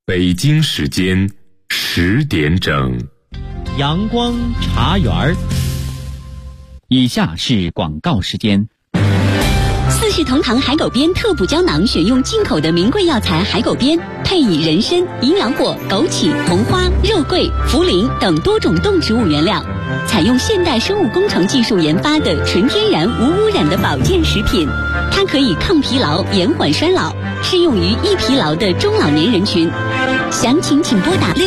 北京时间10点整， 阳光茶园儿。以下是广告时间。 四世同堂海狗鞭特补胶囊选用进口的名贵药材海狗鞭，配以人参、营养果、枸杞、红花、肉桂、茯苓等多种动植物原料，采用现代生物工程技术研发的纯天然无污染的保健食品。它可以抗疲劳、延缓衰老，适用于易疲劳的中老年人群。详情请拨打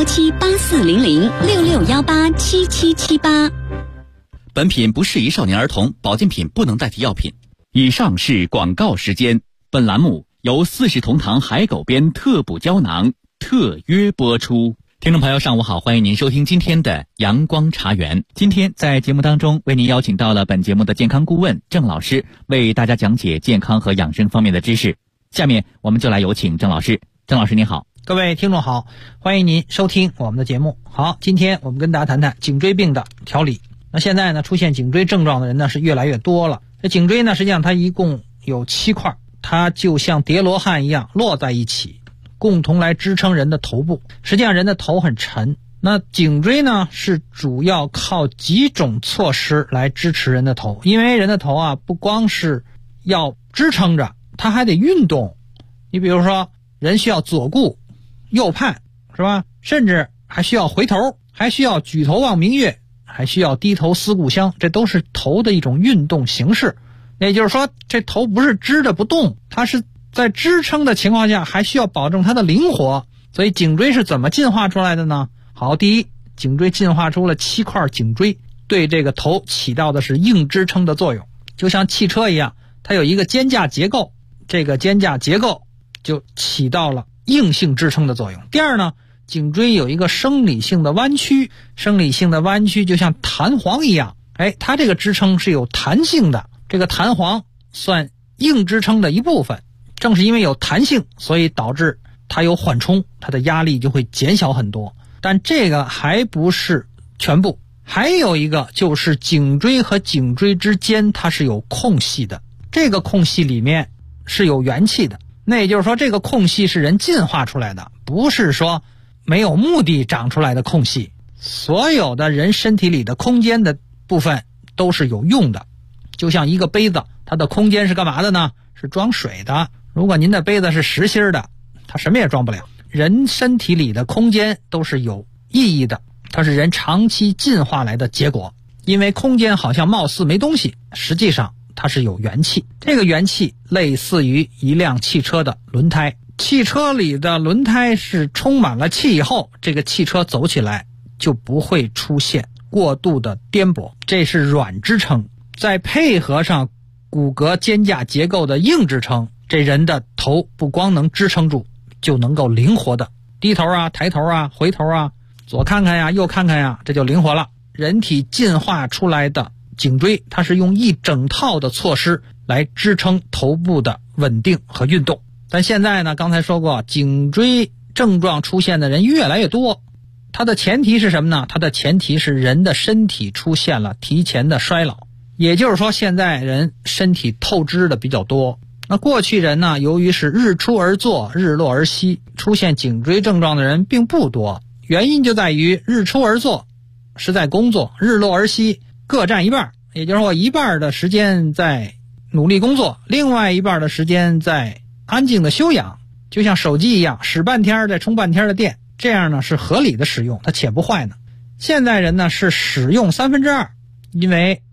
6617840066187778。 本品不适宜少年儿童，保健品不能代替药品。以上是广告时间。本栏目由四世同堂海狗鞭特补胶囊特约播出。听众朋友上午好，欢迎您收听今天的阳光茶园。今天在节目当中为您邀请到了本节目的健康顾问郑老师，为大家讲解健康和养生方面的知识。下面我们就来有请郑老师。郑老师您好。 各位听众好，欢迎您收听我们的节目。好，今天我们跟大家谈谈颈椎病的调理。那现在呢，出现颈椎症状的人呢是越来越多了。这颈椎呢，实际上它一共有7块，它就像叠罗汉一样摞在一起，共同来支撑人的头部。实际上人的头很沉，那颈椎呢是主要靠几种措施来支持人的头。因为人的头啊，不光是要支撑着，它还得运动。你比如说人需要左顾右盼，是吧？甚至还需要回头，还需要举头望明月，还需要低头思故乡，这都是头的一种运动形式。也就是说，这头不是支着不动，它是在支撑的情况下还需要保证它的灵活。所以颈椎是怎么进化出来的呢？好，第一，颈椎进化出了7块颈椎，对这个头起到的是硬支撑的作用，就像汽车一样，它有一个肩架结构，这个肩架结构就起到了硬性支撑的作用。第二呢，颈椎有一个生理性的弯曲，生理性的弯曲就像弹簧一样，它这个支撑是有弹性的，这个弹簧算硬支撑的一部分。正是因为有弹性，所以导致它有缓冲，它的压力就会减小很多。但这个还不是全部，还有一个就是颈椎和颈椎之间它是有空隙的，这个空隙里面是有元气的。那也就是说，这个空隙是人进化出来的，不是说没有目的长出来的空隙。所有的人身体里的空间的部分都是有用的，就像一个杯子，它的空间是干嘛的呢？是装水的。如果您的杯子是实心的，它什么也装不了。人身体里的空间都是有意义的，它是人长期进化来的结果。因为空间好像貌似没东西，实际上它是有元气。这个元气类似于一辆汽车的轮胎，汽车里的轮胎是充满了气以后，这个汽车走起来就不会出现过度的颠簸，这是软支撑。再配合上骨骼肩架结构的硬支撑，这人的头不光能支撑住，就能够灵活的低头啊、抬头啊、回头啊、左看看呀、右看看呀，这就灵活了。人体进化出来的颈椎，它是用一整套的措施来支撑头部的稳定和运动。但现在呢，刚才说过，颈椎症状出现的人越来越多，它的前提是什么呢？它的前提是人的身体出现了提前的衰老。也就是说，现在人身体透支的比较多。那过去人呢，由于是日出而作，日落而息，出现颈椎症状的人并不多。原因就在于日出而作是在工作，日落而息各占一半，也就是说一半的时间在努力工作，另外一半的时间在安静的休养。就像手机一样，使半天再充半天的电，这样呢是合理的使用，它且不坏呢。现在人呢是使用2/3，因为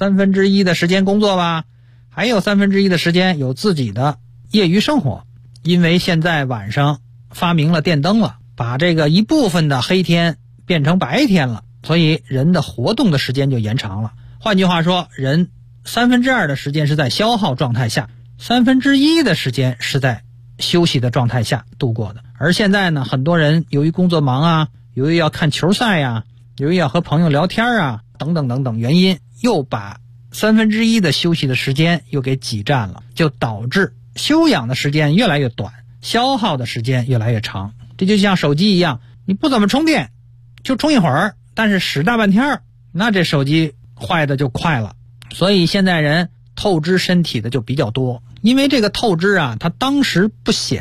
1/3的时间工作吧，还有1/3的时间有自己的业余生活。因为现在晚上发明了电灯了，把这个一部分的黑天变成白天了，所以人的活动的时间就延长了。换句话说，人2/3的时间是在消耗状态下，1/3的时间是在休息的状态下度过的。而现在呢，很多人由于工作忙啊，由于要看球赛啊，由于要和朋友聊天啊，等等等等原因，又把1/3的休息的时间又给挤占了，就导致休养的时间越来越短，消耗的时间越来越长。这就像手机一样，你不怎么充电，就充一会儿，但是使大半天，那这手机坏的就快了。所以现在人透支身体的就比较多。因为这个透支啊，它当时不显，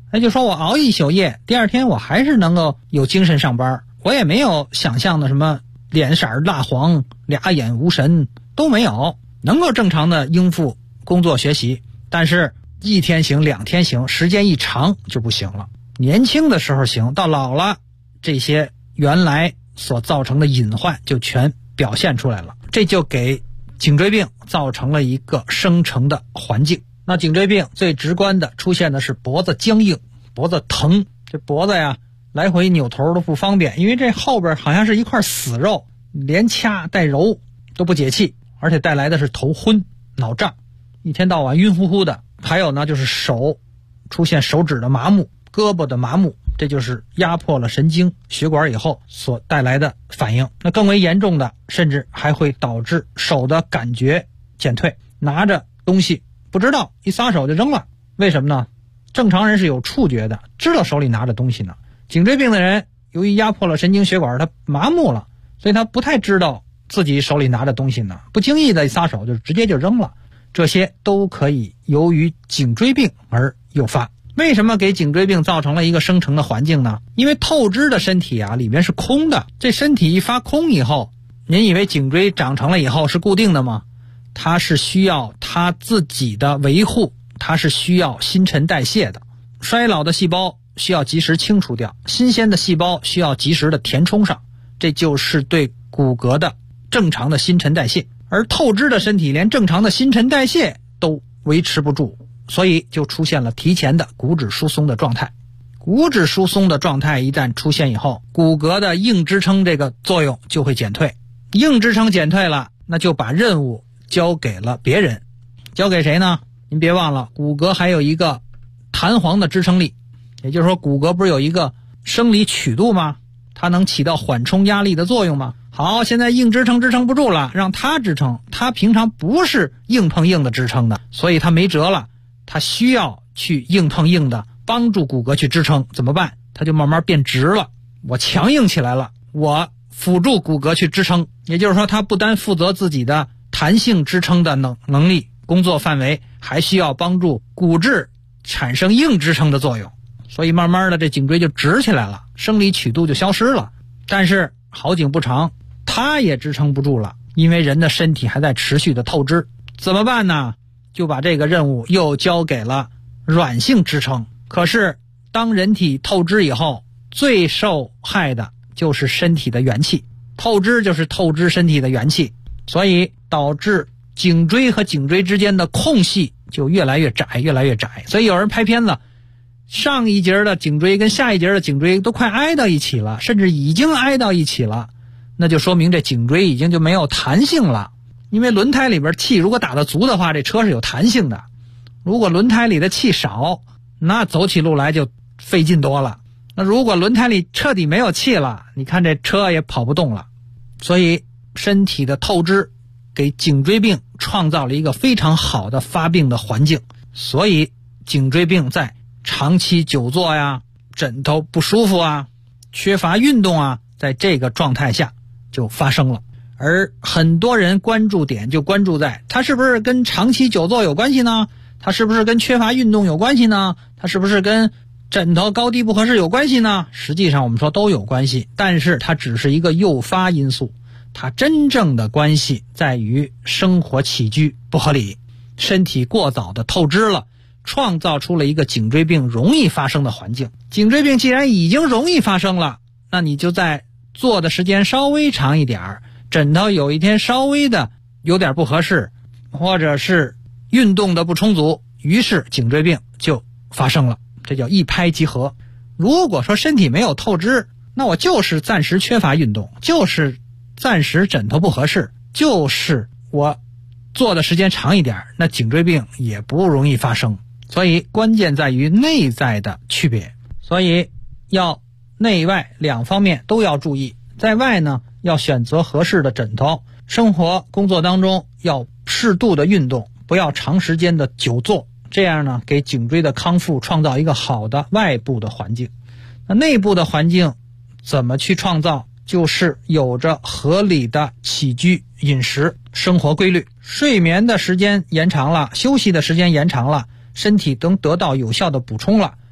那就说我熬一宿夜，第二天我还是能够有精神上班，我也没有想象的什么脸色蜡黄、俩眼无神都没有，能够正常的应付工作学习。但是1天行2天行，时间一长就不行了。年轻的时候行，到老了，这些原来所造成的隐患就全表现出来了，这就给颈椎病造成了一个生成的环境。那颈椎病最直观的出现的是脖子僵硬、脖子疼，这脖子呀来回扭头都不方便，因为这后边好像是一块死肉，连掐带揉都不解气，而且带来的是头昏脑胀，一天到晚晕乎乎的。还有呢，就是手出现手指的麻木、胳膊的麻木，这就是压迫了神经血管以后所带来的反应。那更为严重的，甚至还会导致手的感觉减退，拿着东西不知道，一撒手就扔了。为什么呢？正常人是有触觉的，知道手里拿着东西呢。颈椎病的人由于压迫了神经血管，他麻木了，所以他不太知道自己手里拿着东西呢，不经意的一撒手就直接就扔了。这些都可以由于颈椎病而诱发。为什么给颈椎病造成了一个生成的环境呢？因为透支的身体啊，里面是空的，这身体一发空以后，您以为颈椎长成了以后是固定的吗？它是需要它自己的维护，它是需要新陈代谢的。衰老的细胞需要及时清除掉，新鲜的细胞需要及时的填充上，这就是对骨骼的正常的新陈代谢。而透支的身体连正常的新陈代谢都维持不住，所以就出现了提前的骨质疏松的状态。骨质疏松的状态一旦出现以后，骨骼的硬支撑这个作用就会减退，硬支撑减退了，那就把任务交给了别人。交给谁呢？您别忘了，骨骼还有一个弹簧的支撑力，也就是说骨骼不是有一个生理曲度吗？它能起到缓冲压力的作用吗？好，现在硬支撑支撑不住了，让它支撑，它平常不是硬碰硬的支撑的，所以它没辙了，它需要去硬碰硬的帮助骨骼去支撑，怎么办？它就慢慢变直了，我强硬起来了，我辅助骨骼去支撑，也就是说它不单负责自己的弹性支撑的能力工作范围，还需要帮助骨质产生硬支撑的作用，所以慢慢的这颈椎就直起来了，生理曲度就消失了。但是好景不长，它也支撑不住了，因为人的身体还在持续的透支，怎么办呢？就把这个任务又交给了软性支撑。可是当人体透支以后，最受害的就是身体的元气，透支就是透支身体的元气，所以导致颈椎和颈椎之间的空隙就越来越窄，越来越窄。所以有人拍片子，上一节的颈椎跟下一节的颈椎都快挨到一起了，甚至已经挨到一起了，那就说明这颈椎已经就没有弹性了。因为轮胎里边气如果打得足的话，这车是有弹性的，如果轮胎里的气少，那走起路来就费劲多了。那如果轮胎里彻底没有气了，你看这车也跑不动了。所以身体的透支给颈椎病创造了一个非常好的发病的环境，所以颈椎病在长期久坐呀、枕头不舒服啊、缺乏运动啊，在这个状态下就发生了。而很多人关注点就关注在它是不是跟长期久坐有关系呢？它是不是跟缺乏运动有关系呢？它是不是跟枕头高低不合适有关系呢？实际上我们说都有关系，但是它只是一个诱发因素，它真正的关系在于生活起居不合理，身体过早的透支了，创造出了一个颈椎病容易发生的环境。颈椎病既然已经容易发生了，那你就在坐的时间稍微长一点，枕头有一天稍微的有点不合适，或者是运动的不充足，于是颈椎病就发生了，这叫一拍即合。如果说身体没有透支，那我就是暂时缺乏运动，就是暂时枕头不合适，就是我坐的时间长一点，那颈椎病也不容易发生。所以关键在于内在的区别，所以要内外两方面都要注意。在外呢，要选择合适的枕头，生活工作当中要适度的运动，不要长时间的久坐，这样呢给颈椎的康复创造一个好的外部的环境。那内部的环境怎么去创造？就是有着合理的起居饮食生活规律，睡眠的时间延长了，休息的时间延长了，身体能得到有效的补充了，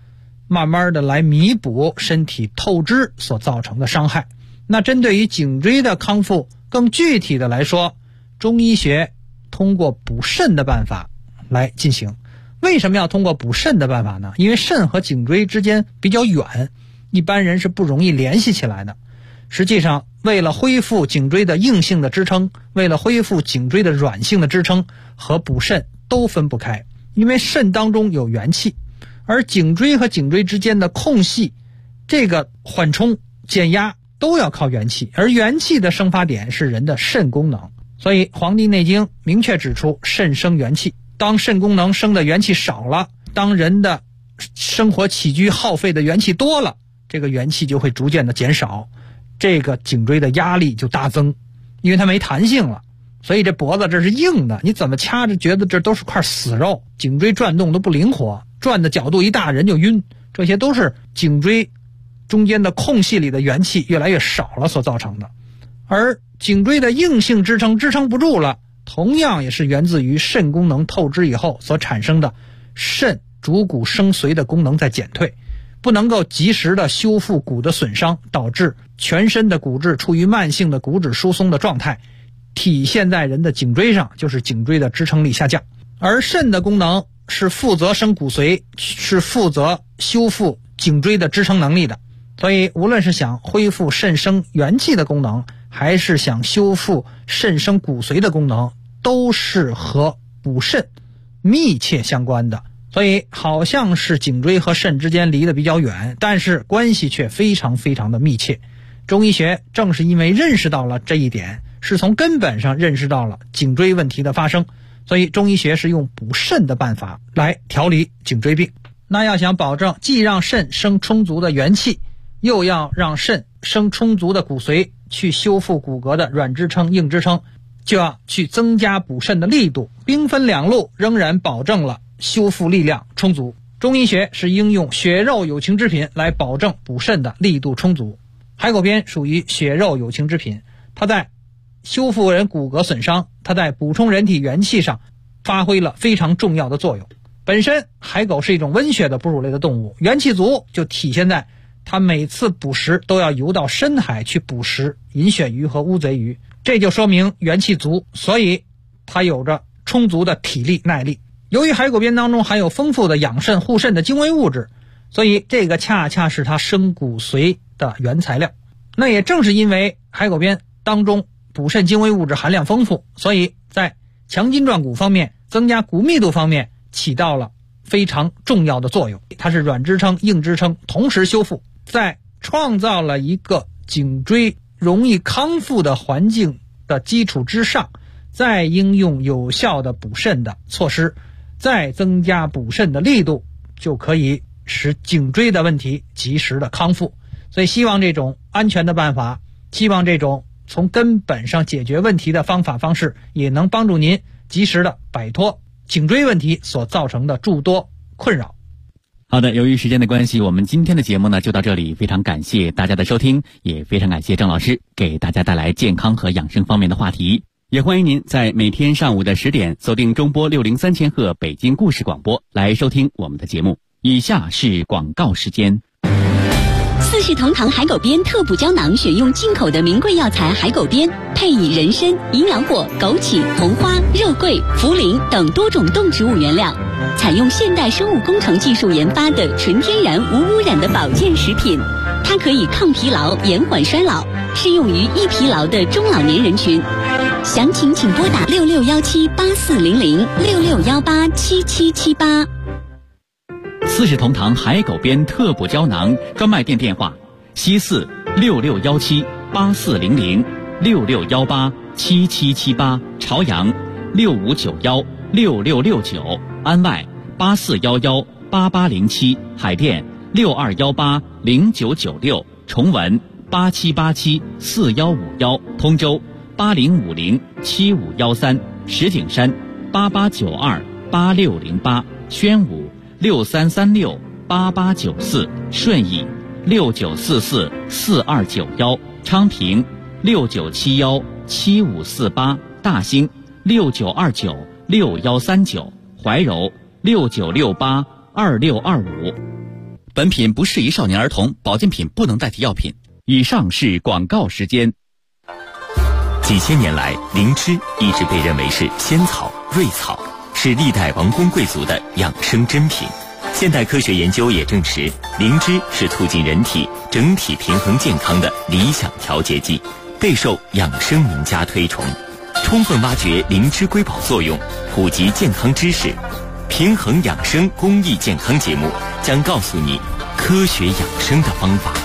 慢慢的来弥补身体透支所造成的伤害。那针对于颈椎的康复，更具体的来说，中医学通过补肾的办法来进行。为什么要通过补肾的办法呢？因为肾和颈椎之间比较远，一般人是不容易联系起来的。实际上，为了恢复颈椎的硬性的支撑，为了恢复颈椎的软性的支撑，和补肾都分不开。因为肾当中有元气，而颈椎和颈椎之间的空隙，这个缓冲减压都要靠元气，而元气的生发点是人的肾功能。所以《黄帝内经》明确指出，肾生元气。当肾功能生的元气少了，当人的生活起居耗费的元气多了，这个元气就会逐渐的减少，这个颈椎的压力就大增，因为它没弹性了。所以这脖子这是硬的，你怎么掐着觉得这都是块死肉，颈椎转动都不灵活，转的角度一大人就晕，这些都是颈椎中间的空隙里的元气越来越少了所造成的。而颈椎的硬性支撑不住了，同样也是源自于肾功能透支以后所产生的肾主骨生髓的功能在减退，不能够及时的修复骨的损伤，导致全身的骨质处于慢性的骨质疏松的状态，体现在人的颈椎上，就是颈椎的支撑力下降。而肾的功能是负责生骨髓，是负责修复颈椎的支撑能力的。所以无论是想恢复肾生元气的功能，还是想修复肾生骨髓的功能，都是和补肾密切相关的。所以好像是颈椎和肾之间离得比较远，但是关系却非常非常的密切。中医学正是因为认识到了这一点，是从根本上认识到了颈椎问题的发生，所以中医学是用补肾的办法来调理颈椎病。那要想保证既让肾生充足的元气，又要让肾生充足的骨髓，去修复骨骼的软支撑硬支撑，就要去增加补肾的力度，兵分两路，仍然保证了修复力量充足。中医学是应用血肉有情之品来保证补肾的力度充足。海狗鞭属于血肉有情之品，它在修复人骨骼损伤，它在补充人体元气上发挥了非常重要的作用。本身海狗是一种温血的哺乳类的动物，元气足就体现在它每次捕食都要游到深海去捕食银鳕鱼和乌贼鱼，这就说明元气足，所以它有着充足的体力耐力。由于海狗鞭当中含有丰富的养肾护肾的精微物质，所以这个恰恰是它生骨髓的原材料。那也正是因为海狗鞭当中补肾精微物质含量丰富，所以在强筋壮骨方面，增加骨密度方面起到了非常重要的作用。它是软支撑硬支撑同时修复，在创造了一个颈椎容易康复的环境的基础之上，再应用有效的补肾的措施，再增加补肾的力度，就可以使颈椎的问题及时的康复。所以希望这种安全的办法，希望这种从根本上解决问题的方法方式，也能帮助您及时的摆脱颈椎问题所造成的诸多困扰。 好的，由于时间的关系，我们今天的节目呢就到这里，非常感谢大家的收听，也非常感谢郑老师给大家带来健康和养生方面的话题。也欢迎您在每天上午的10点锁定中波603千赫北京故事广播来收听我们的节目。以下是广告时间。 四世同堂海狗鞭特补胶囊选用进口的名贵药材海狗鞭，配以人参、营养果、枸杞、红花、肉桂、茯苓等多种动植物原料，采用现代生物工程技术研发的纯天然无污染的保健食品。它可以抗疲劳、延缓衰老，适用于易疲劳的中老年人群。详情请拨打6617840066187778。 四世同堂海狗鞭特补胶囊专卖店电话：西4 66178400 66187778，朝阳6591 6669，安外8411 8807，海淀6218 0996，重文8787 4151，通州8050 7513，石景山8892 8608，宣武6336 8894，顺义6944 4291，昌平6971 7548，大兴6929 6139，怀柔6968 2625。 本品不适宜少年儿童，保健品不能代替药品。以上是广告时间。 几千年来，灵芝一直被认为是仙草、瑞草，是历代王公贵族的养生珍品。现代科学研究也证实，灵芝是促进人体整体平衡健康的理想调节剂，备受养生名家推崇。充分挖掘灵芝瑰宝作用，普及健康知识，平衡养生公益健康节目将告诉你科学养生的方法。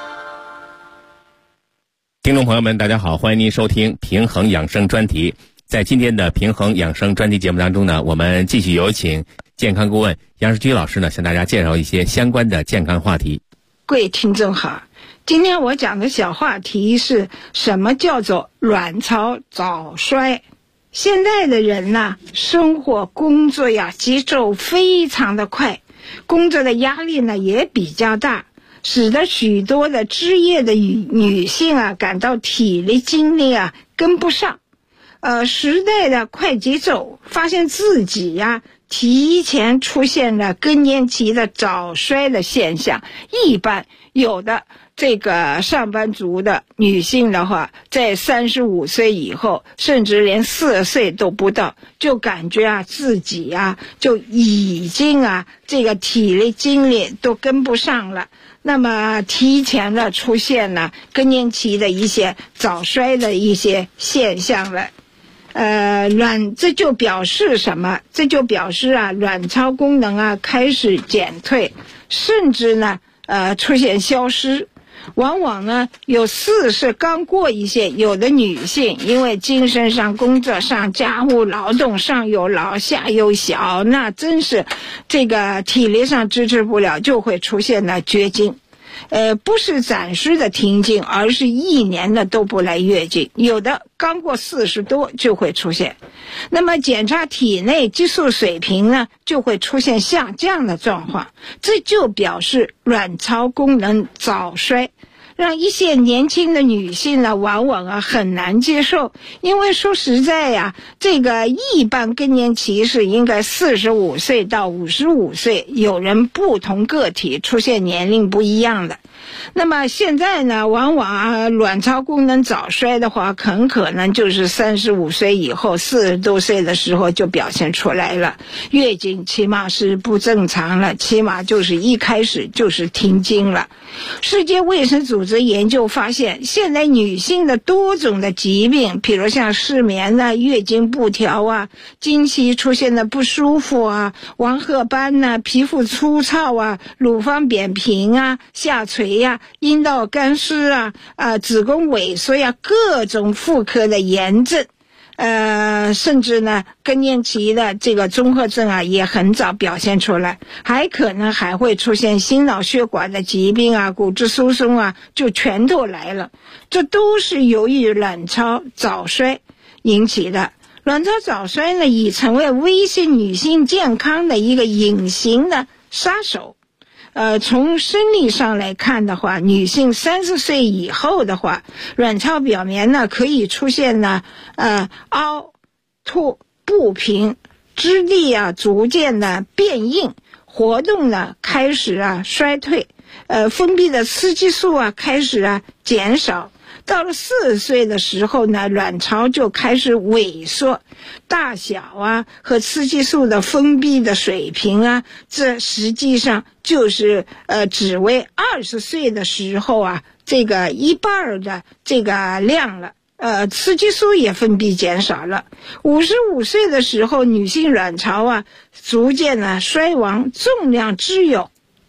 听众朋友们，大家好，欢迎您收听平衡养生专题。在今天的平衡养生专题节目当中呢，我们继续有请健康顾问杨世军老师呢，向大家介绍一些相关的健康话题。 各位听众好，今天我讲的小话题是什么叫做卵巢早衰。现在的人呢，生活工作呀节奏非常的快，工作的压力呢也比较大，使得许多的职业的女性啊感到体力精力啊跟不上。时代的快节奏，发现自己呀提前出现了更年期的早衰的现象。一般有的这个上班族的女性的话，在35岁以后，甚至连40岁都不到，就感觉啊自己啊就已经啊这个体力精力都跟不上了，那么提前的出现了更年期的一些早衰的一些现象了。这就表示什么？这就表示啊卵巢功能啊开始减退，甚至呢出现消失。往往呢有40刚过一些，有的女性因为精神上、工作上、家务劳动上有老下有小，那真是这个体力上支持不了，就会出现了绝经。不是暂时的停经，而是1年的都不来月经，有的刚过40多就会出现。那么检查体内激素水平呢，就会出现下降的状况，这就表示卵巢功能早衰，让一些年轻的女性呢往往啊很难接受。因为说实在呀，这个一般更年期是应该45岁到55岁，有人不同个体出现年龄不一样的。那么现在呢，往往卵巢功能早衰的话，很可能就是35岁以后40多岁的时候就表现出来了，月经起码是不正常了，起码就是一开始就是停经了。世界卫生组织研究发现，现在女性的多种的疾病，比如像失眠啊、月经不调啊、经期出现的不舒服啊、黄褐斑啊、皮肤粗糙啊、乳房扁平啊、下垂呀、阴道干湿啊、子宫萎缩呀、各种妇科的炎症，甚至呢更年期的这个综合症啊也很早表现出来，还可能还会出现心脑血管的疾病啊、骨质疏松啊，就全都来了。这都是由于卵巢早衰引起的。卵巢早衰呢已成为威胁女性健康的一个隐形的杀手。从生理上来看的话，女性30岁以后的话，卵巢表面呢可以出现呢凹凸不平，质地啊逐渐的变硬，活动呢开始啊衰退，分泌的雌激素啊开始啊减少。到了40岁的时候呢，卵巢就开始萎缩，大小啊和雌激素的分泌的水平啊，这实际上就是只为20岁的时候啊这个1半的这个量了。雌激素也分泌减少了。55岁的时候，女性卵巢啊逐渐呢衰亡，重量只有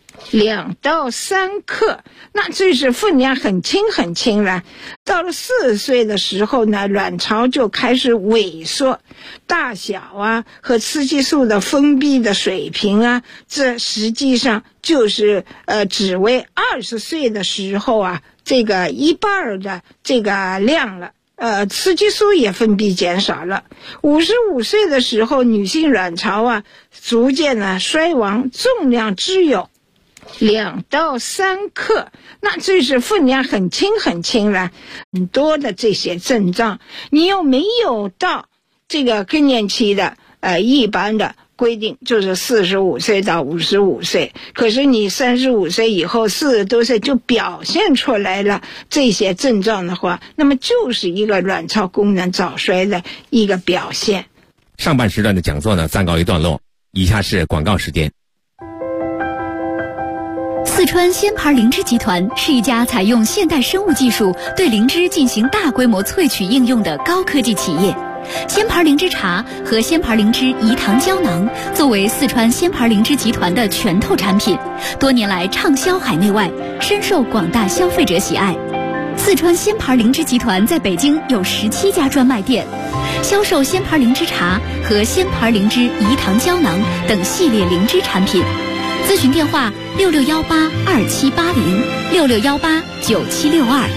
2到3克，那这是分量很轻很轻了。到了40岁的时候呢，卵巢就开始萎缩，大小啊和雌激素的分泌的水平啊，这实际上就是只为20岁的时候啊这个1半的这个量了。雌激素也分泌减少了。55岁的时候，女性卵巢啊逐渐呢衰亡，重量只有2到3克，那这是分量很轻很轻了。很多的这些症状，你又没有到这个更年期的一般的规定就是45岁到55岁，可是你35岁以后40多岁就表现出来了这些症状的话，那么就是一个卵巢功能早衰的一个表现。 上半时段的讲座呢暂告一段落，以下是广告时间。 四川仙牌灵芝集团是一家采用现代生物技术对灵芝进行大规模萃取应用的高科技企业。仙牌灵芝茶和仙牌灵芝饴糖胶囊作为四川仙牌灵芝集团的拳头产品，多年来畅销海内外，深受广大消费者喜爱。四川仙牌灵芝集团在北京有17家专卖店，销售仙牌灵芝茶和仙牌灵芝饴糖胶囊等系列灵芝产品。咨询电话66182780，66189762。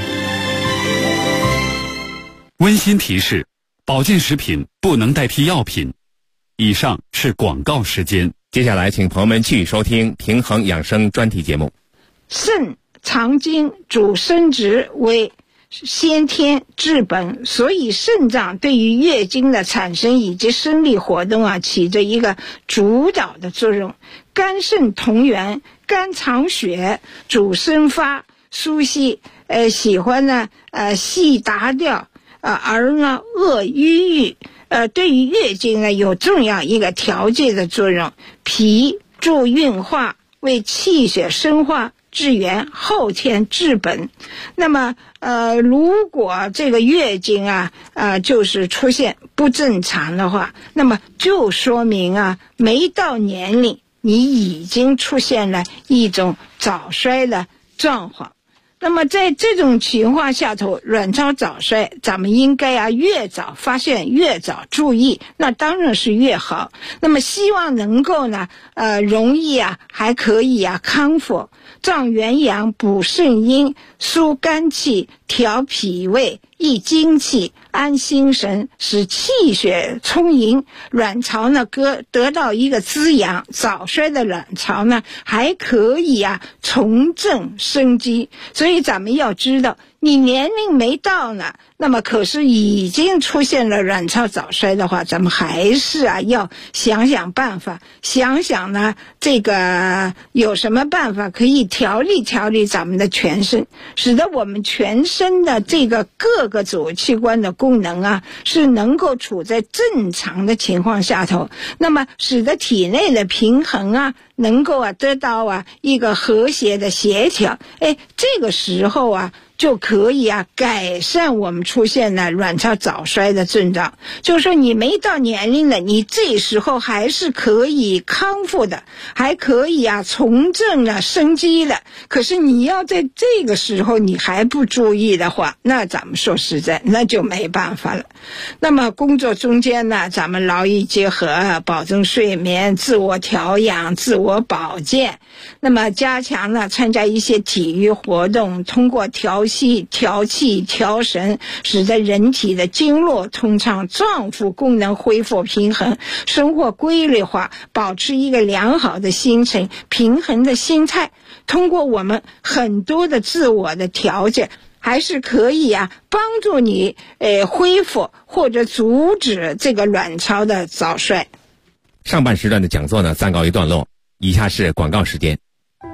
温馨提示：保健食品不能代替药品。以上是广告时间。 接下来请朋友们继续收听平衡养生专题节目。 肾藏精主生殖为先天治本，所以肾脏对于月经的产生以及生理活动起着一个主导的作用。肝肾同源，肝藏血，主生发，疏泄，喜欢细达调，而恶瘀郁，对于月经有重要一个调节的作用。脾助运化，为气血生化治源，后天治本。那么如果这个月经就是出现不正常的话，那么就说明没到年龄，你已经出现了一种早衰的状况。那么在这种情况下头，卵巢早衰咱们应该越早发现越早注意，那当然是越好。那么希望能够容易还可以康复。壮元阳，补肾阴，疏肝气，调脾胃，益精气，安心神，使气血充盈，卵巢得到一个滋养。早衰的卵巢还可以重振生机。所以咱们要知道，你年龄没到呢，那么可是已经出现了卵巢早衰的话，咱们还是要想想办法，想想这个有什么办法可以调理咱们的全身，使得我们全身的这个各个主器官的功能是能够处在正常的情况下头，那么使得体内的平衡能够得到一个和谐的协调。这个时候就可以改善我们出现了卵巢早衰的症状。就是说你没到年龄了，你这时候还是可以康复的，还可以重振了生机的。可是你要在这个时候你还不注意的话，那咱们说实在那就没办法了。那么工作中间咱们劳逸结合，保证睡眠，自我调养，自我保健，那么加强参加一些体育活动，通过调息、调气、调神，使得人体的经络通畅，脏腑功能恢复平衡，生活规律化，保持一个良好的心情，平衡的心态。通过我们很多的自我的调节，还是可以帮助你恢复或者阻止这个卵巢的早衰。 上半时段的讲座呢暂告一段落，以下是广告时间。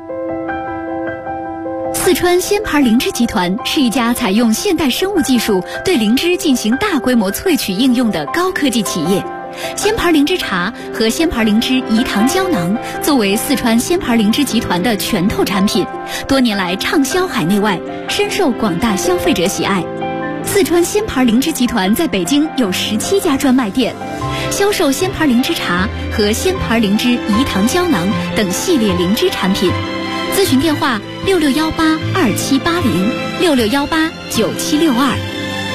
四川仙牌灵芝集团是一家采用现代生物技术对灵芝进行大规模萃取应用的高科技企业。仙牌灵芝茶和仙牌灵芝饴糖胶囊作为四川仙牌灵芝集团的拳头产品，多年来畅销海内外，深受广大消费者喜爱。四川仙牌灵芝集团在北京有17家专卖店，销售仙牌灵芝茶和仙牌灵芝饴糖胶囊等系列灵芝产品。咨询电话66182780，66189762。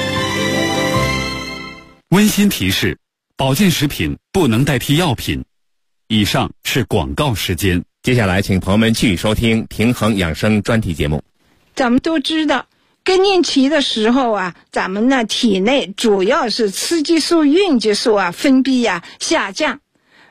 温馨提示：保健食品不能代替药品。以上是广告时间。 接下来请朋友们继续收听平衡养生专题节目。 咱们都知道，更年期的时候咱们体内主要是雌激素、孕激素分泌下降，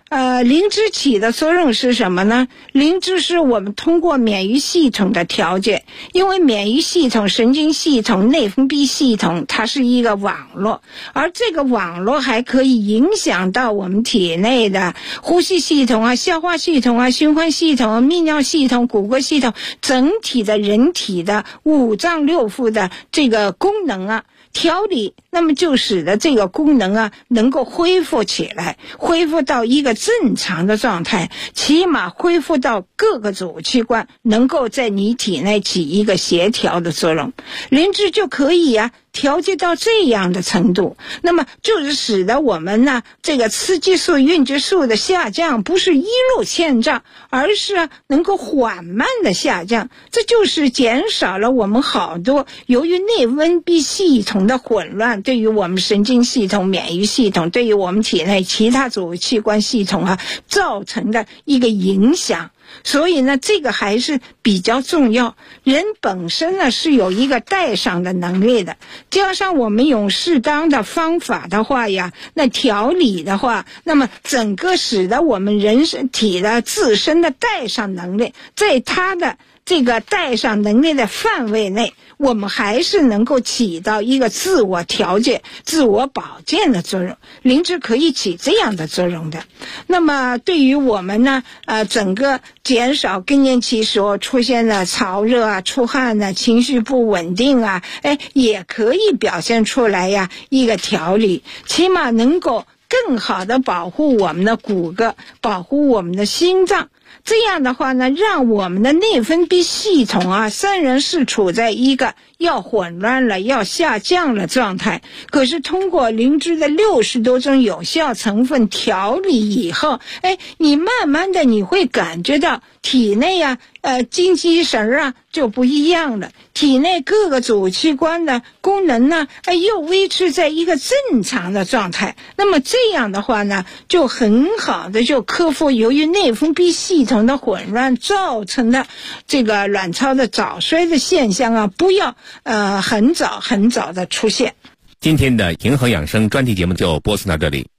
灵芝起的作用是什么呢？灵芝是我们通过免疫系统的调节，因为免疫系统、神经系统、内分泌系统它是一个网络，而这个网络还可以影响到我们体内的呼吸系统啊、消化系统啊、循环系统啊、泌尿系统、骨骼系统，整体的人体的五脏六腑的这个功能啊调理，那么就使得这个功能啊能够恢复起来，恢复到一个正常的状态，起码恢复到各个主器官能够在你体内起一个协调的作用。灵芝就可以调节到这样的程度，那么就是使得我们呢这个雌激素、孕激素的下降不是一路千丈，而是能够缓慢的下降，这就是减少了我们好多由于内分泌系统的混乱对于我们神经系统、免疫系统，对于我们体内其他主器官系统造成的一个影响。所以呢，这个还是比较重要。人本身呢是有一个代偿的能力的，加上我们用适当的方法的话呀，那调理的话，那么整个使得我们人身体的自身的代偿能力，在它的这个代偿能力的范围内，我们还是能够起到一个自我调节、自我保健的作用。灵芝可以起这样的作用的。那么对于我们呢，整个减少更年期所出现的潮热啊、出汗啊、情绪不稳定啊，也可以表现出来一个调理，起码能够更好的保护我们的骨骼，保护我们的心脏。这样的话呢，让我们的内分泌系统虽然是处在一个要混乱了、要下降了状态，可是通过灵芝的60多种有效成分调理以后，你慢慢的你会感觉到体内精气神就不一样了，体内各个主器官的功能呢，又维持在一个正常的状态。那么这样的话呢，就很好的就克服由于内分泌系统的混乱造成的这个卵巢的早衰的现象不要很早的出现。 今天的平衡养生专题节目就播送到这里。